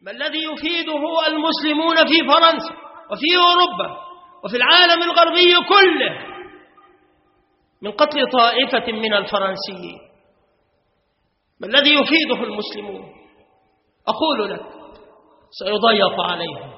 ما الذي يفيده المسلمون في فرنسا وفي أوروبا وفي العالم الغربي كله من قتل طائفة من الفرنسيين؟ ما الذي يفيده المسلمون؟ أقول لك سيضيق عليهم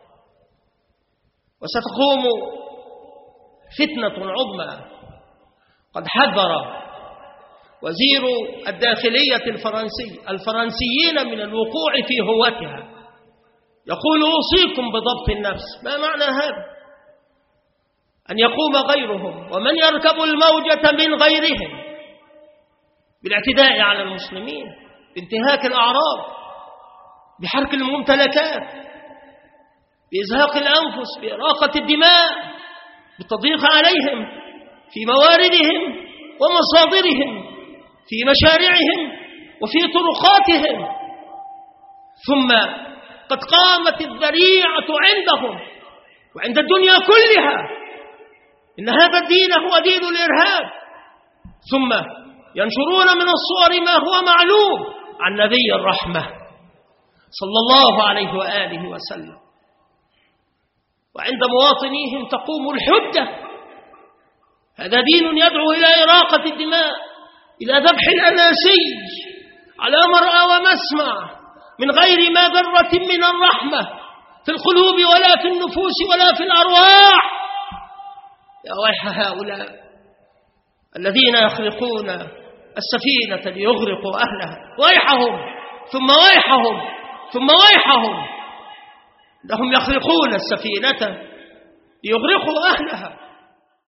وستقوم فتنة عظمى. قد حذر وزير الداخلية الفرنسيين من الوقوع في هوتها، يقول أوصيكم بضبط النفس. ما معنى هذا؟ أن يقوم غيرهم ومن يركب الموجة من غيرهم بالاعتداء على المسلمين، بانتهاك الأعراض، بحرق الممتلكات، بإزهاق الأنفس، بإراقة الدماء، بالتضييق عليهم في مواردهم ومصادرهم، في مشاريعهم وفي طرقاتهم. ثم قد قامت الذريعة عندهم وعند الدنيا كلها إن هذا الدين هو دين الإرهاب، ثم ينشرون من الصور ما هو معلوم عن نبي الرحمة صلى الله عليه وآله وسلم. وعند مواطنيهم تقوم الحجة. هذا دين يدعو إلى إراقة الدماء، إلى ذبح الأناسي على مرأى ومسمع من غير ما ذرة من الرحمة في القلوب ولا في النفوس ولا في الأرواح. يا ويح هؤلاء الذين يخرقون السفينة ليغرقوا أهلها. ويحهم ثم ويحهم ثم ويحهم، إنهم يخرقون السفينة ليغرقوا أهلها